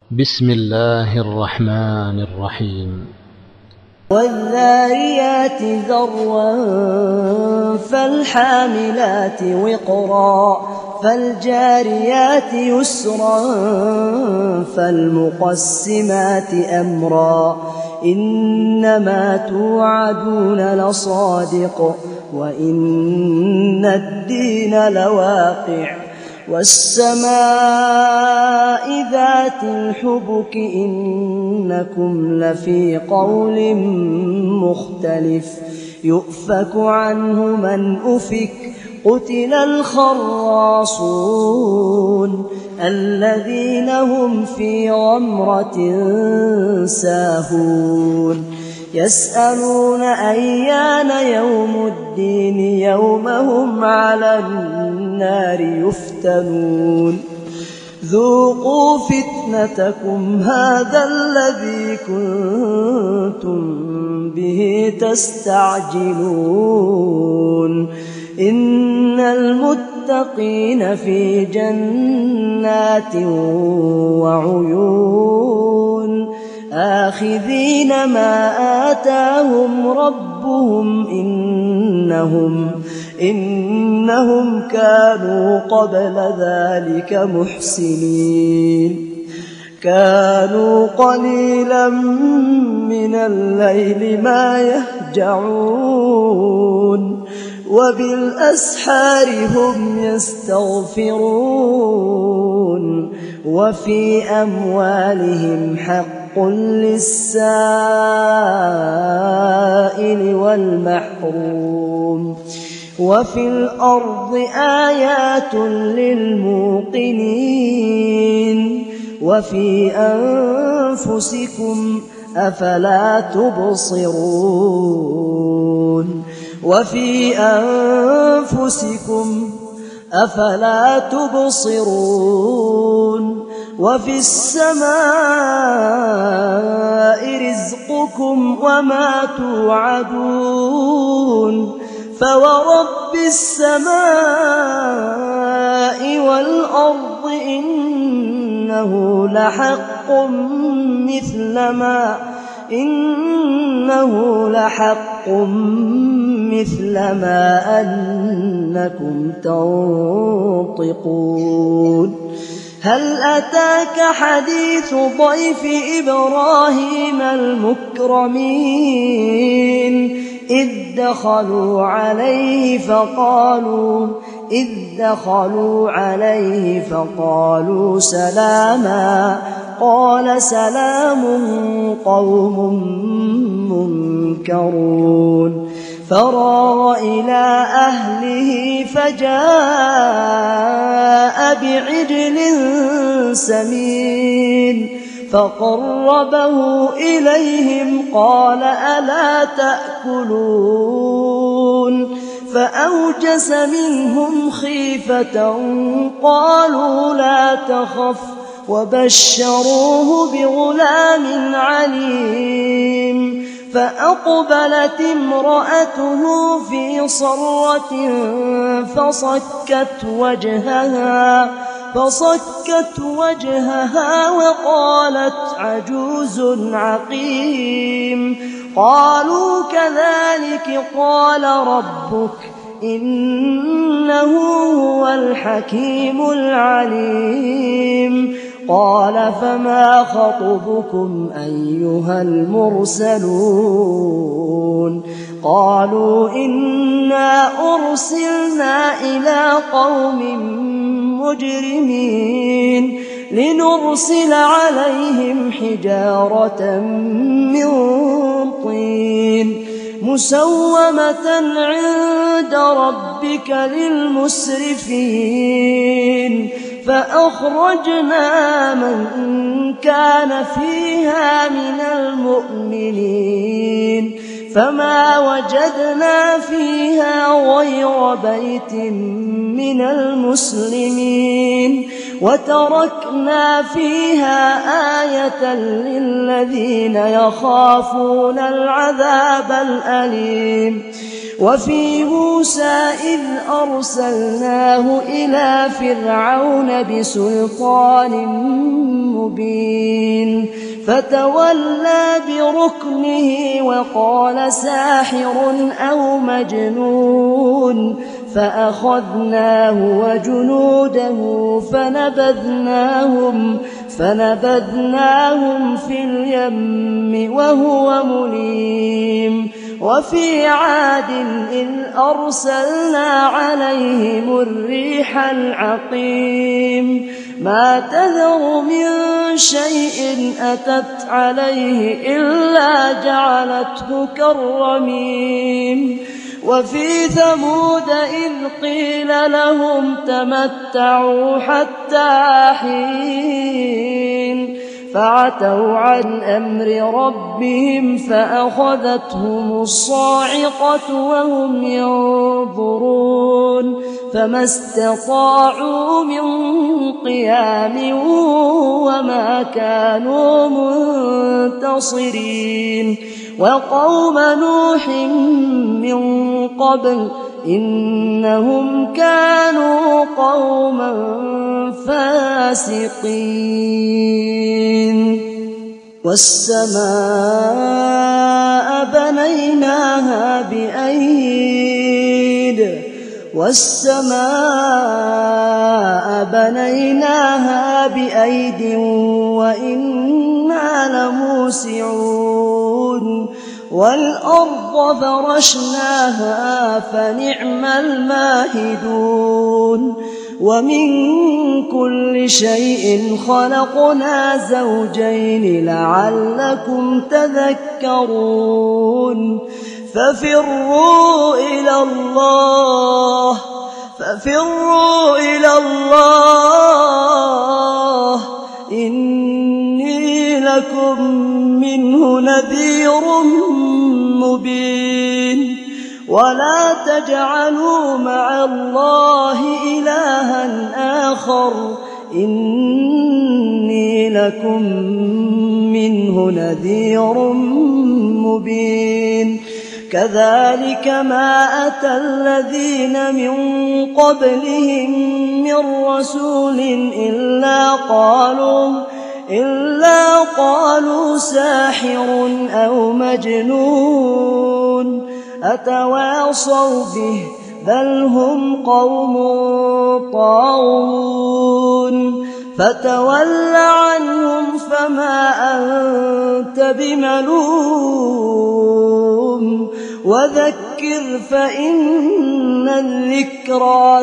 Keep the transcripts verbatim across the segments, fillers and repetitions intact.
بسم الله الرحمن الرحيم. والذاريات ذروا فالحاملات وقرا فالجاريات يسرا فالمقسمات أمرا إنما توعدون لصادق وإن الدين لواقع والسماء ذات الحبك إنكم لفي قول مختلف يؤفك عنه من أفك قتل الخراصون الذين هم في غمرة ساهون يسألون أيان يوم الدين يوم هم على النار يفتنون ذوقوا فتنتكم هذا الذي كنتم به تستعجلون إن المتقين في جنات وعيون آخذين ما آتاهم ربهم إنهم إنهم كانوا قبل ذلك محسنين كانوا قليلا من الليل ما يهجعون وبالأسحار هم يستغفرون وفي أموالهم حق للسائل والمحروم وفي الأرض آيات للموقنين وفي أنفسكم أفلا تبصرون وفي أنفسكم أفلا تبصرون وفي السماء رزقكم وما توعدون فورب السماء والأرض إنه لحق مثل ما إنه لحق مثل ما أنكم تنطقون هل أتاك حديث ضيف إبراهيم المكرمين إذ دخلوا عليه فقالوا إذ دخلوا عليه فقالوا سلاما قال سلام قوم منكرون فراغ إلى أهله فجاء بعجل سمين فقربه إليهم قال ألا تأكلون فأوجس منهم خيفة قالوا لا تخف وبشروه بغلام عليم فأقبلت امرأته في صرة فصكت وجهها فصكت وجهها وقالت عجوز عقيم قالوا كذلك قال ربك إنه هو الحكيم العليم قال فما خطبكم أيها المرسلون قالوا إنا أرسلنا إلى قوم مجرمين لنرسل عليهم حجارة من طين مسومة عند ربك للمسرفين فأخرجنا من كان فيها من المؤمنين فما وجدنا فيها غير بيت من المسلمين وتركنا فيها آية للذين يخافون العذاب الأليم وفي موسى إذ أرسلناه إلى فرعون بسلطان مبين فتولى بركنه وقال ساحر أو مجنون فأخذناه وجنوده فنبذناهم فنبذناهم في اليم وهو مليم وفي عاد إذ أرسلنا عليهم الريح العقيم ما تذر من شيء أتت عليه إلا جعلته كالرميم وفي ثمود إذ قيل لهم تمتعوا حتى حين فعتوا عن أمر ربهم فأخذتهم الصاعقة وهم ينظرون فما استطاعوا من قيام وما كانوا منتصرين وقوم نوح من قبل إنهم كانوا قوما فاسقين والسماء بنيناها بأيد والسماء بنيناها بأيد وإنا لموسعون والأرض فرشناها فنعم الماهدون ومن كل شيء خلقنا زوجين لعلكم تذكرون ففروا إلى الله ففروا إلى الله إني لكم منه نذير مبين ولا تجعلوا مع الله إلها آخر إني لكم منه نذير مبين كذلك ما أتى الذين من قبلهم من رسول إلا قالوا إلا قالوا ساحر أو مجنون أتواصوا به بل هم قوم طاغون فتول عنهم فما أنت بملوم وذكر فإن الذكرى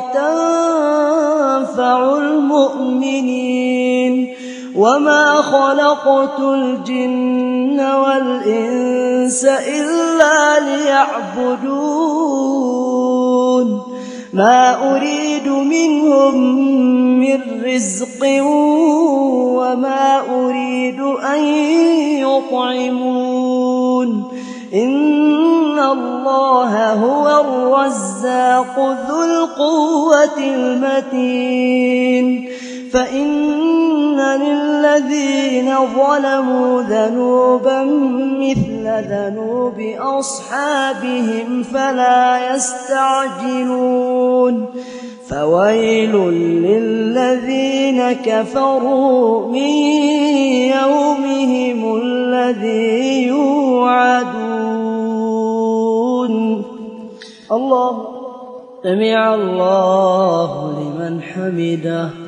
تنفع المؤمنين وما خلقت الجن والإنس إلا ليعبدون ما أريد منهم من رزق وما أريد أن يطعمون إن الله هو الرزاق ذو القوة المتين فإن للذين ظلموا ذنوبا مثل ذنوب أصحابهم فلا يستعجلون فويل للذين كفروا من يومهم الذي يوعدون الله سمع الله لمن حمده